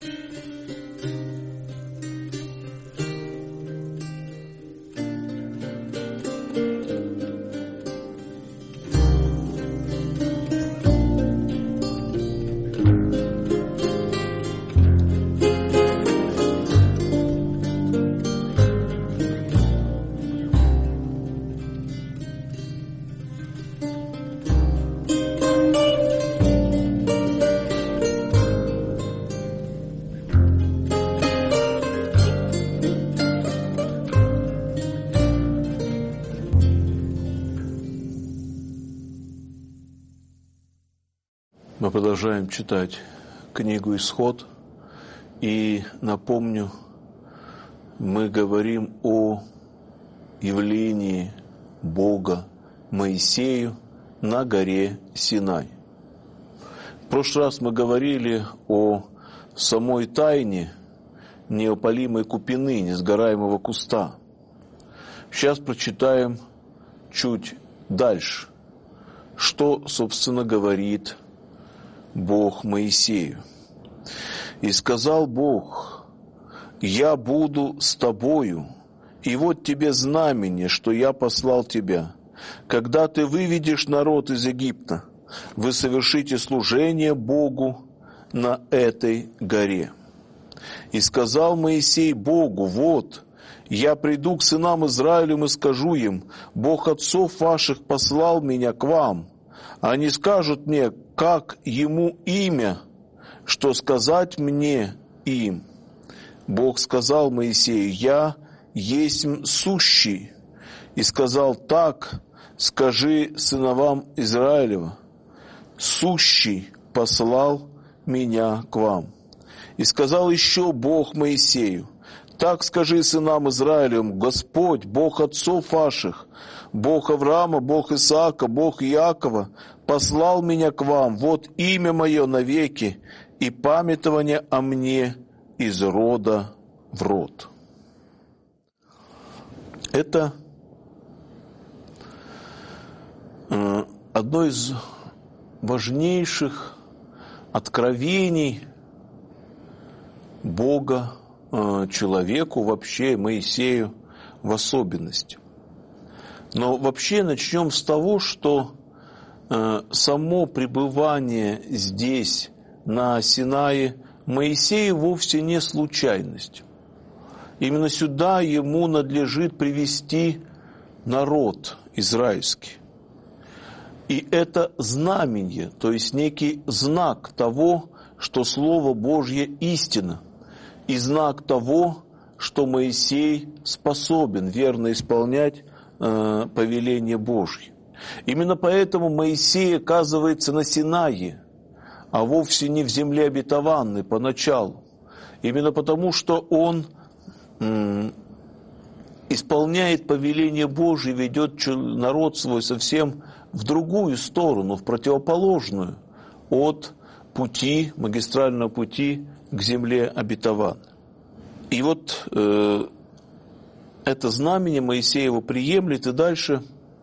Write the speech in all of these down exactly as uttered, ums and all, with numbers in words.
Мы продолжаем читать книгу «Исход», и напомню, мы говорим о явлении Бога Моисею на горе Синай. В прошлый раз мы говорили о самой тайне неопалимой купины, несгораемого куста. Сейчас прочитаем чуть дальше, что, собственно, говорит Бог Моисею. «И сказал Бог: я буду с тобою, и вот тебе знамение, что я послал тебя. Когда ты выведешь народ из Египта, вы совершите служение Богу на этой горе». И сказал Моисей Богу: вот, я приду к сынам Израилевым и скажу им: Бог отцов ваших послал меня к вам. Они скажут мне, как ему имя, что сказать мне им. Бог сказал Моисею: я есть сущий. И сказал: так скажи сыновам Израилева: сущий послал меня к вам. И сказал еще Бог Моисею: так скажи сынам Израилевым: Господь, Бог отцов ваших, Бог Авраама, Бог Исаака, Бог Иакова, послал меня к вам, вот имя мое навеки, и памятование о мне из рода в род. Это одно из важнейших откровений Бога человеку, вообще Моисею в особенности. Но вообще начнем с того, что э, само пребывание здесь, на Синае, Моисею вовсе не случайность. Именно сюда ему надлежит привести народ израильский. И это знамение, то есть некий знак того, что Слово Божье истина, и знак того, что Моисей способен верно исполнять повеление Божье. Именно поэтому Моисей оказывается на Синае, а вовсе не в земле обетованной поначалу. Именно потому, что он м, исполняет повеление Божье, ведет народ свой совсем в другую сторону, в противоположную от пути, магистрального пути к земле обетованной. И вот э, это знамение Моисей его приемлет, и дальше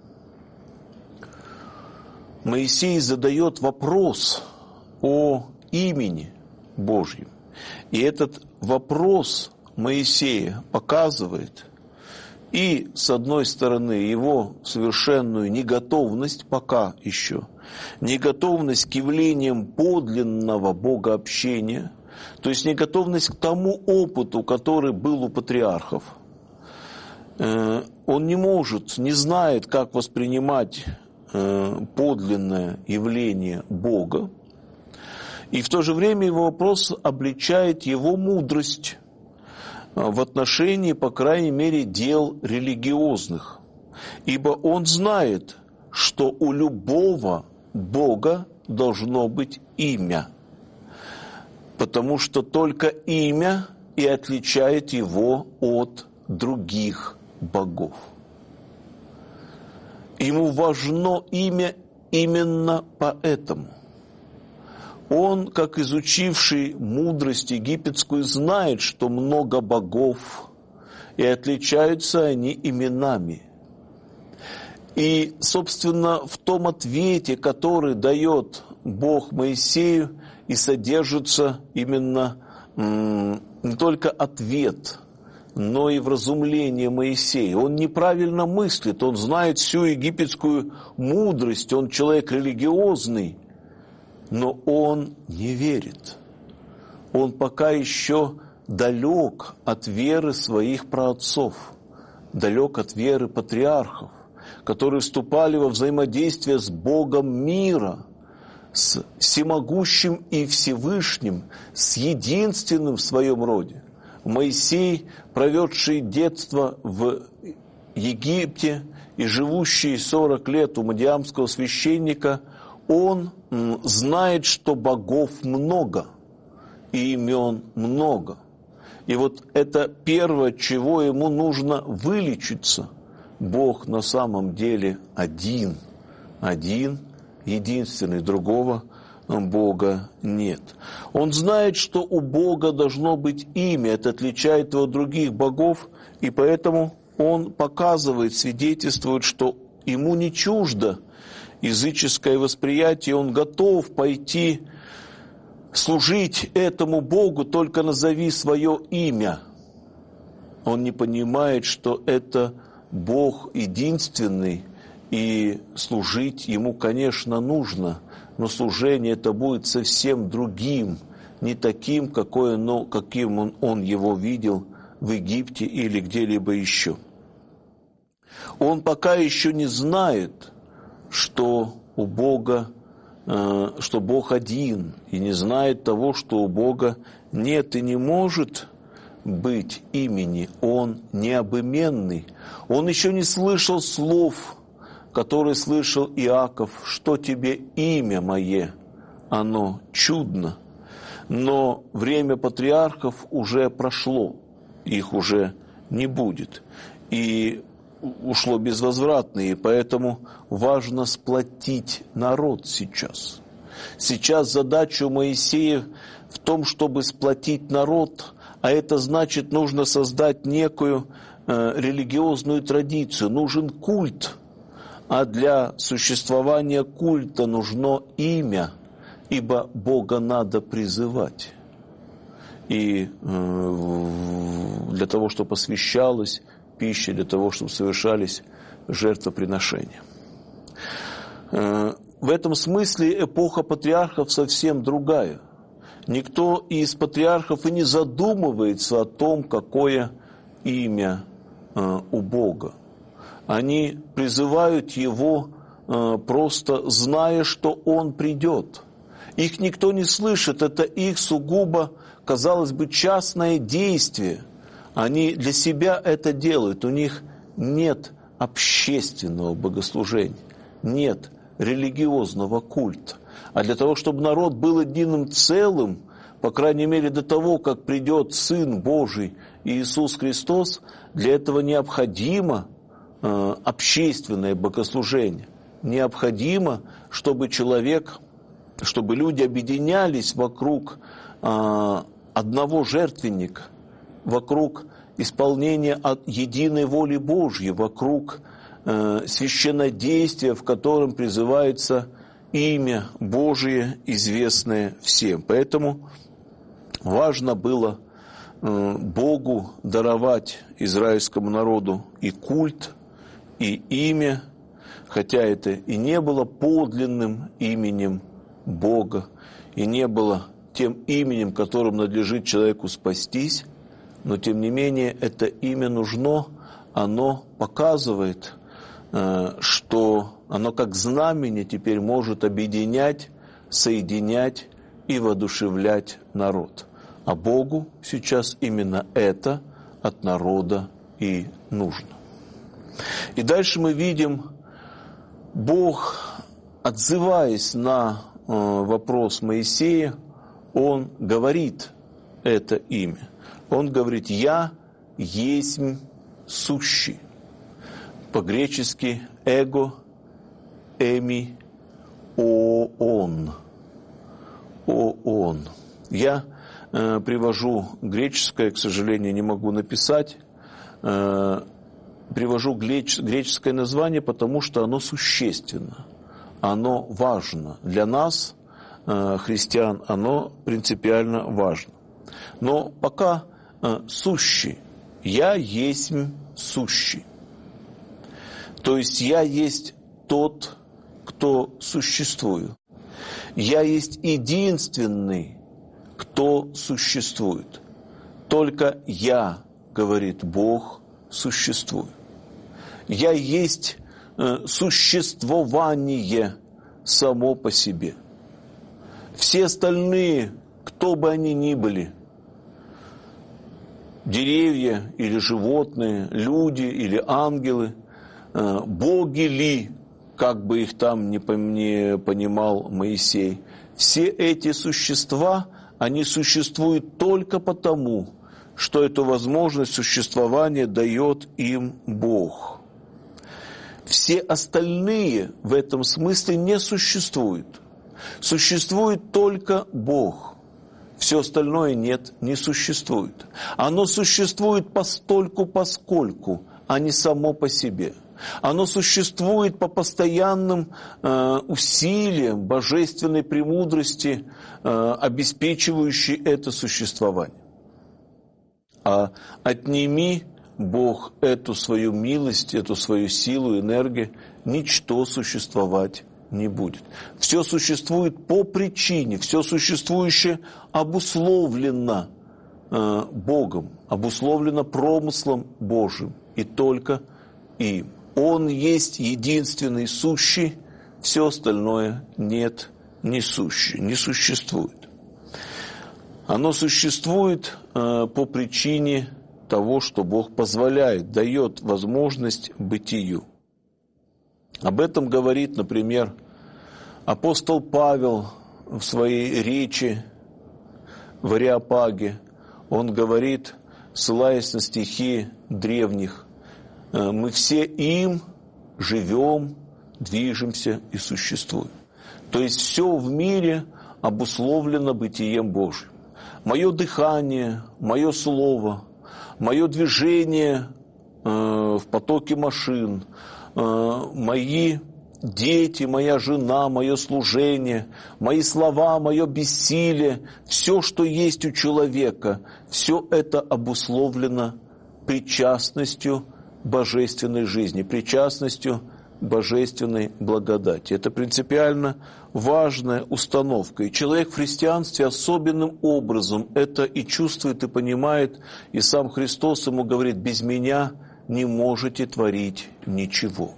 Моисей задает вопрос о имени Божьем. И этот вопрос Моисея показывает и, с одной стороны, его совершенную неготовность пока еще, неготовность к явлениям подлинного богообщения, то есть неготовность к тому опыту, который был у патриархов. Он не может, не знает, как воспринимать подлинное явление Бога, и в то же время его вопрос обличает его мудрость в отношении, по крайней мере, дел религиозных. Ибо он знает, что у любого Бога должно быть имя, потому что только имя и отличает его от других богов. Ему важно имя именно поэтому. Он, как изучивший мудрость египетскую, знает, что много богов, и отличаются они именами. И, собственно, в том ответе, который дает Бог Моисею, и содержится именно не только ответ, но и вразумление Моисея. Он неправильно мыслит, он знает всю египетскую мудрость, он человек религиозный, но он не верит. Он пока еще далек от веры своих праотцов, далек от веры патриархов, которые вступали во взаимодействие с Богом мира, с всемогущим и Всевышним, с единственным в своем роде. Моисей, проведший детство в Египте и живущий сорок лет у мадиамского священника, он знает, что богов много и имен много. И вот это первое, чего ему нужно вылечиться. Бог на самом деле один, один, единственный, другого Бога нет. Он знает, что у Бога должно быть имя, это отличает его от других богов, и поэтому он показывает, свидетельствует, что ему не чуждо языческое восприятие, он готов пойти служить этому Богу, только назови свое имя. Он не понимает, что это Бог единственный, и служить ему, конечно, нужно, но служение это будет совсем другим, не таким, какое, но, каким он, он его видел в Египте или где-либо еще. Он пока еще не знает, что у Бога, э, что Бог один, и не знает того, что у Бога нет и не может быть имени. Он необыменный. Он еще не слышал слов, который слышал Иаков, что тебе имя мое, оно чудно. Но время патриархов уже прошло, их уже не будет. И ушло безвозвратно, и поэтому важно сплотить народ сейчас. Сейчас задача у Моисея в том, чтобы сплотить народ, а это значит, нужно создать некую э, религиозную традицию, нужен культ. А для существования культа нужно имя, ибо Бога надо призывать. И э, для того, чтобы освящалась пища, для того, чтобы совершались жертвоприношения. Э, в этом смысле эпоха патриархов совсем другая. Никто из патриархов и не задумывается о том, какое имя э, у Бога. Они призывают его, э, просто зная, что он придет. Их никто не слышит, это их сугубо, казалось бы, частное действие. Они для себя это делают, у них нет общественного богослужения, нет религиозного культа. А для того, чтобы народ был единым целым, по крайней мере до того, как придет Сын Божий Иисус Христос, для этого необходимо общественное богослужение. Необходимо, чтобы человек, чтобы люди объединялись вокруг одного жертвенника, вокруг исполнения от единой воли Божьей, вокруг священнодействия, в котором призывается имя Божие, известное всем. Поэтому важно было Богу даровать израильскому народу и культ, и имя, хотя это и не было подлинным именем Бога, и не было тем именем, которым надлежит человеку спастись, но тем не менее это имя нужно, оно показывает, что оно как знамение теперь может объединять, соединять и воодушевлять народ. А Богу сейчас именно это от народа и нужно. И дальше мы видим, Бог, отзываясь на э, вопрос Моисея, Он говорит это имя. Он говорит: «Я есмь сущий». По-гречески «эго», «эми», «оон». «Оон». Я э, привожу греческое, к сожалению, не могу написать, э, привожу греческое название, потому что оно существенно, оно важно. Для нас, христиан, оно принципиально важно. Но пока э, сущий. Я есть сущий. То есть я есть тот, кто существует. Я есть единственный, кто существует. Только я, говорит Бог, существую. Я есть э, существование само по себе. Все остальные, кто бы они ни были, деревья или животные, люди или ангелы, э, боги ли, как бы их там не понимал Моисей, все эти существа, они существуют только потому, что эту возможность существования дает им Бог. Все остальные в этом смысле не существуют. Существует только Бог. Все остальное нет, не существует. Оно существует постольку, поскольку, а не само по себе. Оно существует по постоянным э, усилиям божественной премудрости, э, обеспечивающей это существование. А отними, Бог, эту свою милость, эту свою силу, энергию, ничто существовать не будет. Все существует по причине, все существующее обусловлено э, Богом, обусловлено промыслом Божьим, и только им. Он есть единственный сущий, все остальное нет, не сущее, не существует. Оно существует э, по причине того, что Бог позволяет, дает возможность бытию. Об этом говорит, например, апостол Павел в своей речи в Ареопаге. Он говорит, ссылаясь на стихи древних, мы все им живем, движемся и существуем. То есть все в мире обусловлено бытием Божьим. Мое дыхание, мое слово, мое движение э, в потоке машин, э, мои дети, моя жена, мое служение, мои слова, мое бессилие, все, что есть у человека, все это обусловлено причастностью божественной жизни, причастностью божественной благодати. Это принципиально важная установка. И человек в христианстве особенным образом это и чувствует, и понимает. И сам Христос ему говорит, без меня не можете творить ничего.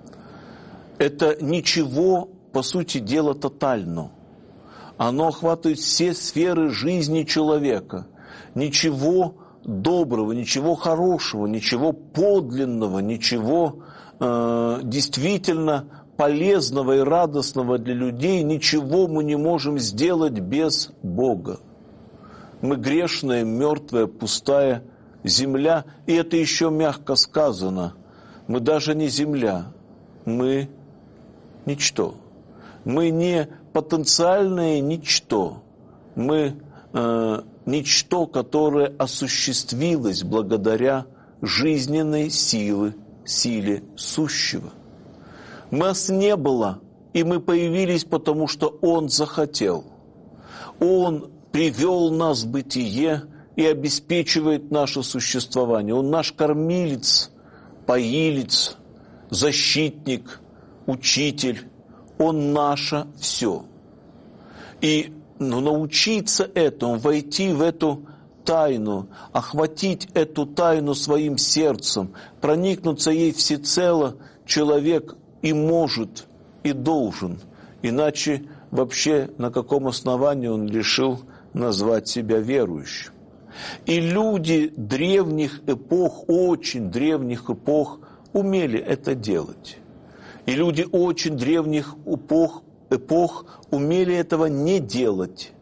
Это ничего, по сути дела, тотально. Оно охватывает все сферы жизни человека. Ничего доброго, ничего хорошего, ничего подлинного, ничего э, действительно полезного и радостного для людей, ничего мы не можем сделать без Бога. Мы грешная, мертвая, пустая земля, и это еще мягко сказано. Мы даже не земля, мы ничто. Мы не потенциальное ничто, мы э, ничто, которое осуществилось благодаря жизненной силе, силе сущего. Нас не было, и мы появились, потому что Он захотел. Он привел нас в бытие и обеспечивает наше существование. Он наш кормилец, поилец, защитник, учитель. Он наше все. И ну, научиться этому, войти в эту тайну, охватить эту тайну своим сердцем, проникнуться ей всецело, человек и может, и должен. Иначе вообще на каком основании он решил назвать себя верующим? И люди древних эпох, очень древних эпох, умели это делать. И люди очень древних эпох, эпох умели этого не делать.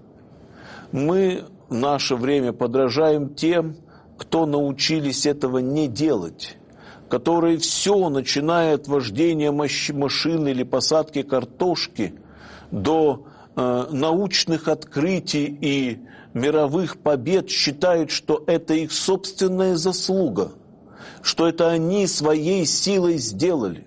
Мы в наше время подражаем тем, кто научились этого не делать, которые все, начиная от вождения машины или посадки картошки до э, научных открытий и мировых побед, считают, что это их собственная заслуга, что это они своей силой сделали.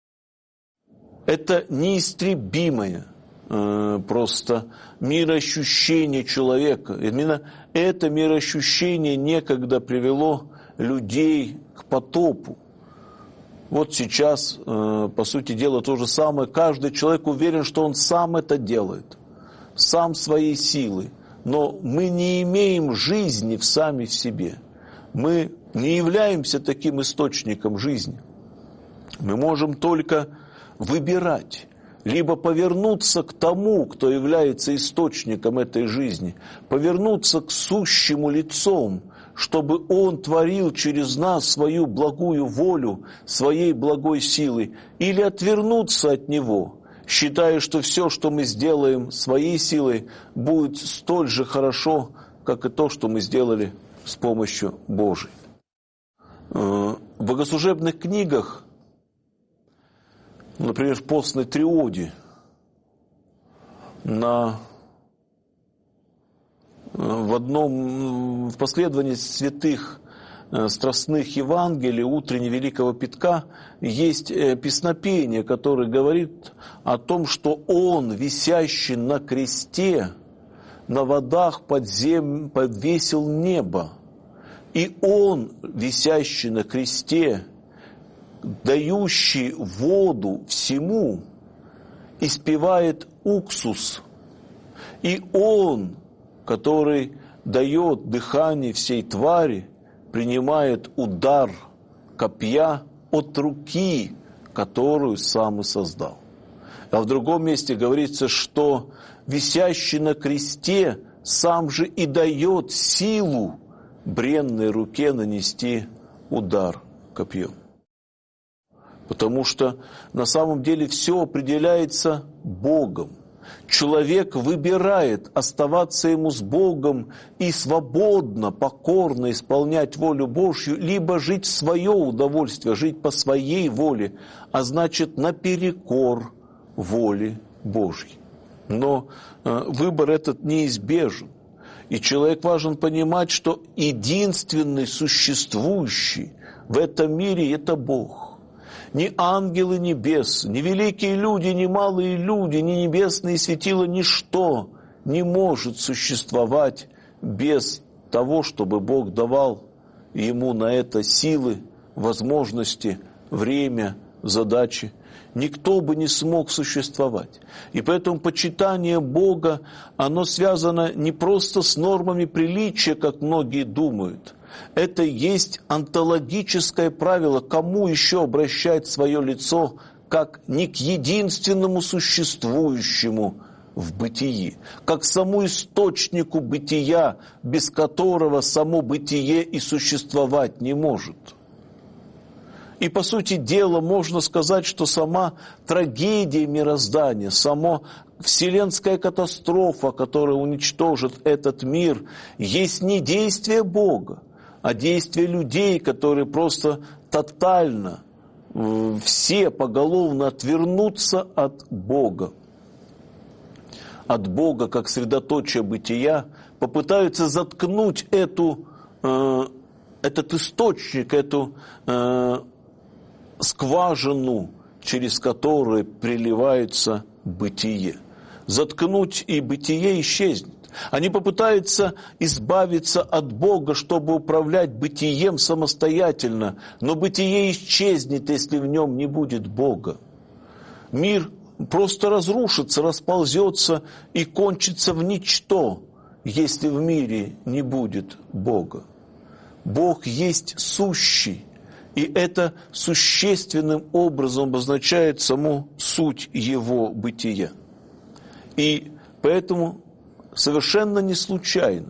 Это неистребимое э, просто мироощущение человека. Именно это мироощущение некогда привело людей к потопу. Вот сейчас, по сути дела, то же самое. Каждый человек уверен, что он сам это делает, сам своей силой. Но мы не имеем жизни в сами в себе. Мы не являемся таким источником жизни. Мы можем только выбирать, либо повернуться к тому, кто является источником этой жизни, повернуться к сущему лицом, чтобы Он творил через нас свою благую волю, своей благой силой, или отвернуться от Него, считая, что все, что мы сделаем своей силой, будет столь же хорошо, как и то, что мы сделали с помощью Божией. В богослужебных книгах, например, в постной триоде, на, в одном, в последовании святых страстных Евангелий, утренне Великого Пятка, есть песнопение, которое говорит о том, что Он, висящий на кресте, на водах подзем... подвесил небо. И Он, висящий на кресте, дающий воду всему, испевает уксус. И Он, который дает дыхание всей твари, принимает удар копья от руки, которую сам и создал. А в другом месте говорится, что висящий на кресте сам же и дает силу бренной руке нанести удар копьем. Потому что на самом деле все определяется Богом. Человек выбирает оставаться ему с Богом и свободно, покорно исполнять волю Божью, либо жить в свое удовольствие, жить по своей воле, а значит наперекор воле Божьей. Но э, выбор этот неизбежен. И человек важен понимать, что единственный существующий в этом мире – это Бог. Ни ангелы небес, ни великие люди, ни малые люди, ни небесные светила, ничто не может существовать без того, чтобы Бог давал ему на это силы, возможности, время, задачи. Никто бы не смог существовать. И поэтому почитание Бога, оно связано не просто с нормами приличия, как многие думают. Это есть онтологическое правило, кому еще обращать свое лицо, как не к единственному существующему в бытии, как к самому источнику бытия, без которого само бытие и существовать не может. И, по сути дела, можно сказать, что сама трагедия мироздания, сама вселенская катастрофа, которая уничтожит этот мир, есть не действие Бога, а действие людей, которые просто тотально, все поголовно отвернутся от Бога. От Бога, как средоточия бытия, попытаются заткнуть эту, э, этот источник, эту э, скважину, через которую приливается бытие. Заткнуть, и бытие исчезнет. Они попытаются избавиться от Бога, чтобы управлять бытием самостоятельно, но бытие исчезнет, если в нем не будет Бога. Мир просто разрушится, расползется и кончится в ничто, если в мире не будет Бога. Бог есть сущий, и это существенным образом обозначает саму суть Его бытия. И поэтому совершенно не случайно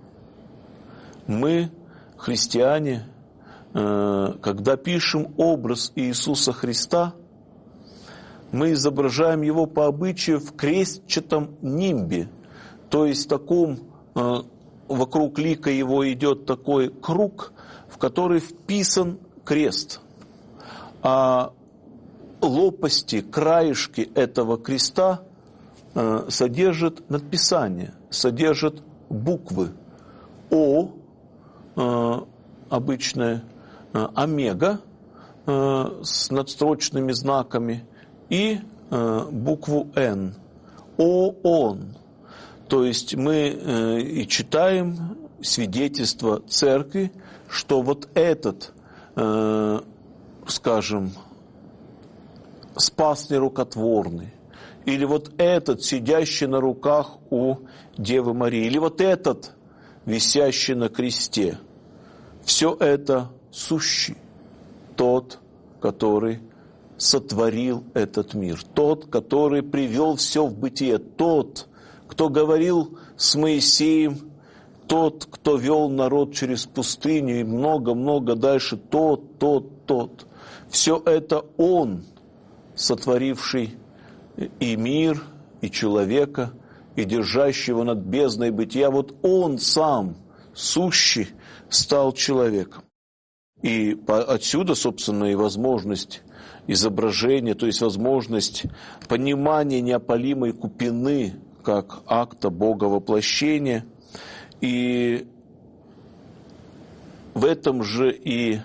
мы, христиане, когда пишем образ Иисуса Христа, мы изображаем Его по обычаю в крестчатом нимбе, то есть в таком, вокруг лика Его идет такой круг, в который вписан крест. А лопасти, краешки этого креста содержат надписание, содержат буквы О, обычная, омега с надстрочными знаками, и букву Н, О, Он. То есть мы и читаем свидетельство церкви, что вот этот, э, скажем, спас нерукотворный, или вот этот, сидящий на руках у Девы Марии, или вот этот, висящий на кресте, все это сущий, тот, который сотворил этот мир, тот, который привел все в бытие, тот, кто говорил с Моисеем, тот, кто вел народ через пустыню и много-много дальше, тот, тот, тот. Все это Он, сотворивший и мир, и человека, и держащий его над бездной бытия. Вот Он сам, сущий, стал человеком. И отсюда, собственно, и возможность изображения, то есть возможность понимания неопалимой купины как акта Бога воплощения. И в этом же и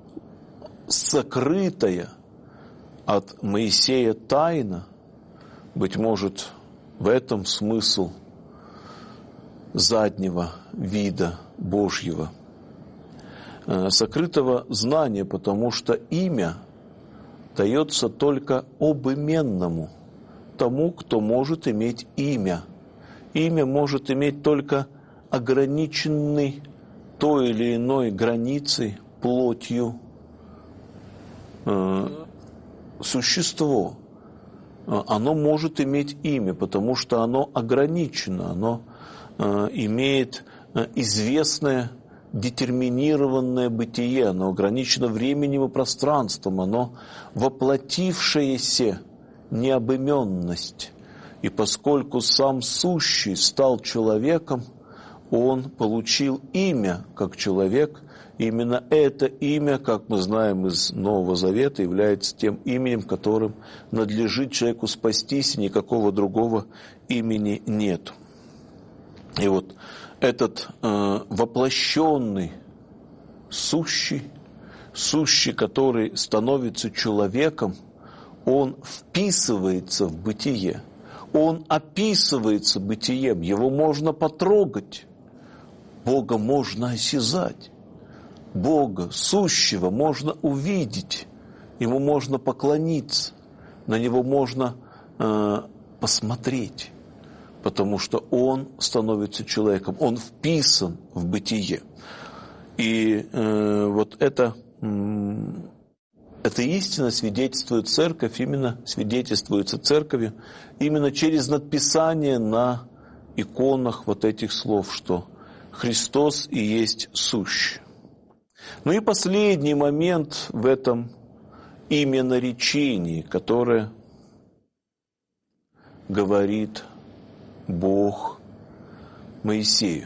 сокрытая от Моисея тайна, быть может, в этом смысл заднего вида Божьего, сокрытого знания, потому что имя дается только обыменному, тому, кто может иметь имя. Имя может иметь только ограниченный той или иной границей, плотью, э, существо. Оно может иметь имя, потому что оно ограничено, оно э, имеет известное детерминированное бытие, оно ограничено временем и пространством, оно воплотившаяся необыменность. И поскольку сам сущий стал человеком, он получил имя как человек. Именно это имя, как мы знаем из Нового Завета, является тем именем, которым надлежит человеку спастись, и никакого другого имени нет. И вот этот э, воплощенный сущий, сущий, который становится человеком, он вписывается в бытие, он описывается бытием, его можно потрогать, Бога можно осязать, Бога сущего можно увидеть, ему можно поклониться, на него можно э, посмотреть, потому что он становится человеком, он вписан в бытие. И э, вот это, э, эта истина свидетельствует церковь, именно свидетельствуется церковью, именно через надписание на иконах вот этих слов, что Христос и есть сущий. Ну и последний момент в этом именоречении, которое говорит Бог Моисею.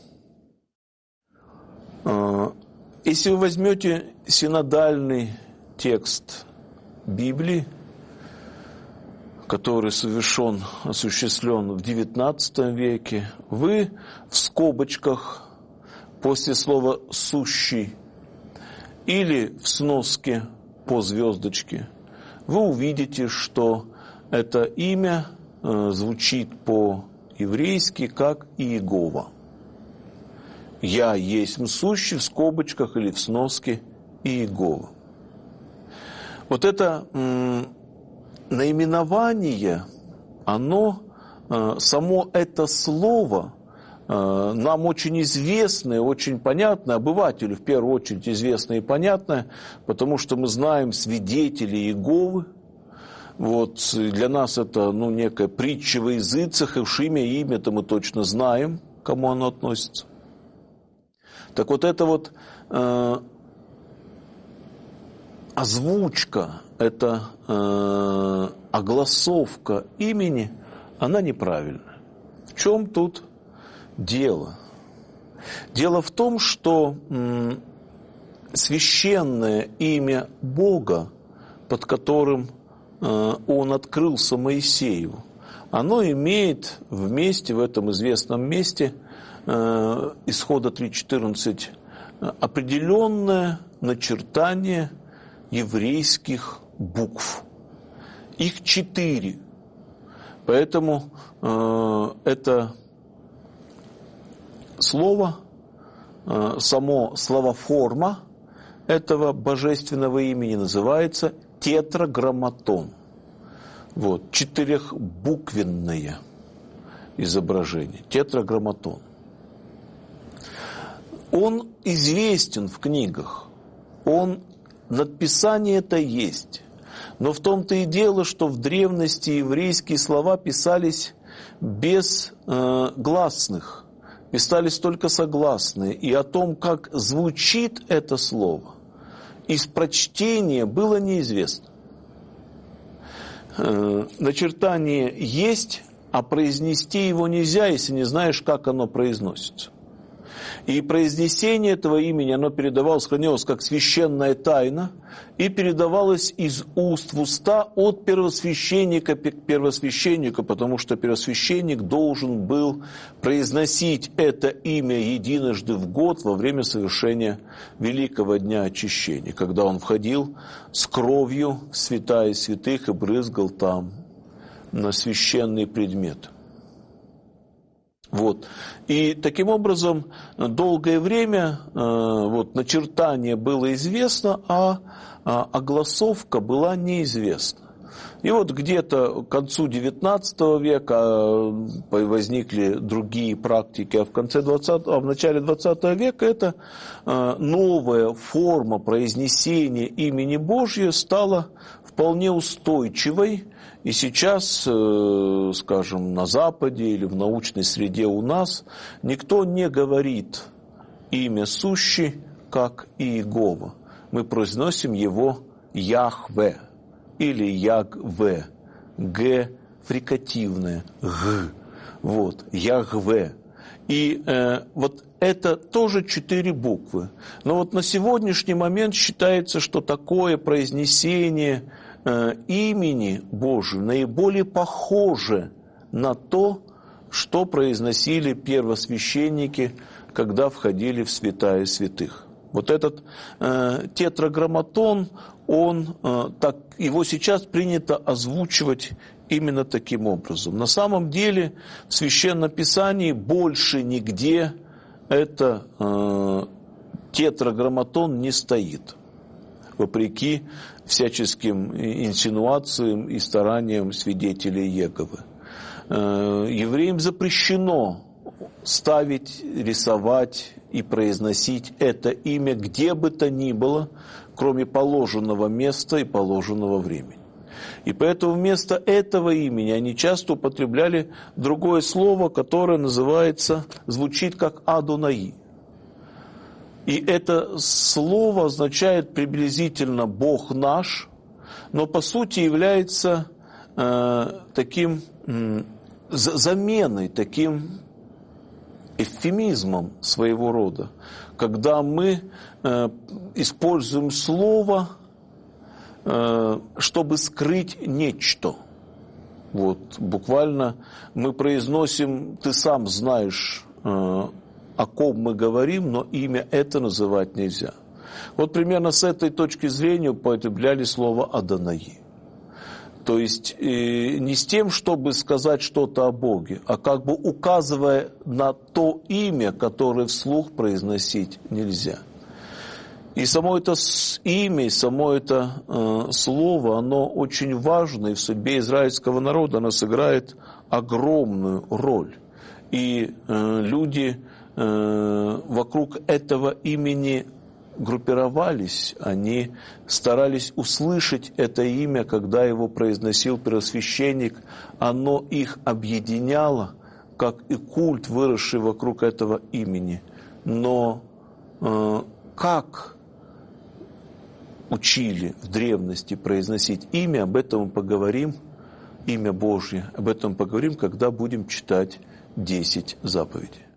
Если вы возьмете синодальный текст Библии, который совершен, осуществлен в девятнадцатом веке, вы в скобочках после слова «сущий» или в сноске по звездочке вы увидите, что это имя звучит по-еврейски как Иегова. «Я есть сущий» в скобочках или в сноске Иегова. Вот это м, наименование, оно, э, само это слово э, нам очень известное, очень понятное, обывателю в первую очередь известное и понятное, потому что мы знаем свидетелей Иеговы. Вот, для нас это ну, некая притча во языцах, и уж имя и имя-то мы точно знаем, к кому оно относится. Так вот это вот э, озвучка, эта э, огласовка имени, она неправильная. В чем тут дело? Дело в том, что м, священное имя Бога, под которым э, он открылся Моисею, оно имеет вместе, в этом известном месте, э, Исхода три четырнадцать, определенное начертание еврейских букв. Их четыре. Поэтому э, это слово э, само словоформа этого божественного имени называется тетраграмматон. Вот, четырехбуквенное изображение, тетраграмматон. Он известен в книгах, он, надписание это есть. Но в том-то и дело, что в древности еврейские слова писались без э, гласных, писались только согласные. И о том, как звучит это слово, из прочтения было неизвестно. Э, начертание есть, а произнести его нельзя, если не знаешь, как оно произносится. И произнесение этого имени, оно передавалось, хранилось как священная тайна и передавалось из уст в уста от первосвященника к первосвященнику, потому что первосвященник должен был произносить это имя единожды в год во время совершения Великого Дня Очищения, когда он входил с кровью в святая святых и брызгал там на священный предмет. Вот. И таким образом долгое время э, вот, начертание было известно, а, а огласовка была неизвестна. И вот где-то к концу девятнадцатого века возникли другие практики, а в, конце двадцатого, а в начале двадцатого века эта э, новая форма произнесения имени Божьего стала вполне устойчивой. И сейчас, скажем, на Западе или в научной среде у нас никто не говорит имя сущий, как Иегова. Мы произносим его Яхве или Ягве. Г фрикативное, Г. Вот, Ягве. И э, вот это тоже четыре буквы. Но вот на сегодняшний момент считается, что такое произнесение имени Божьего наиболее похоже на то, что произносили первосвященники, когда входили в святая святых. Вот этот э, тетраграмматон, он, э, так, его сейчас принято озвучивать именно таким образом. На самом деле в Священном Писании больше нигде это э, тетраграмматон не стоит, вопреки всяческим инсинуациям и стараниям свидетелей Иеговы. Евреям запрещено ставить, рисовать и произносить это имя где бы то ни было, кроме положенного места и положенного времени. И поэтому вместо этого имени они часто употребляли другое слово, которое называется, звучит как Адонаи. И это слово означает приблизительно «Бог наш», но по сути является э, таким э, заменой, таким эвфемизмом своего рода, когда мы э, используем слово, э, чтобы скрыть нечто. Вот, буквально мы произносим, ты сам знаешь, э, о ком мы говорим, но имя это называть нельзя. Вот примерно с этой точки зрения употребляли слово «Адонаи». То есть э, не с тем, чтобы сказать что-то о Боге, а как бы указывая на то имя, которое вслух произносить нельзя. И само это имя, и само это э, слово, оно очень важно, и в судьбе израильского народа оно сыграет огромную роль. И э, люди вокруг этого имени группировались, они старались услышать это имя, когда его произносил первосвященник, оно их объединяло, как и культ, выросший вокруг этого имени. Но э, как учили в древности произносить имя, об этом мы поговорим, имя Божье, об этом поговорим, когда будем читать десять заповедей.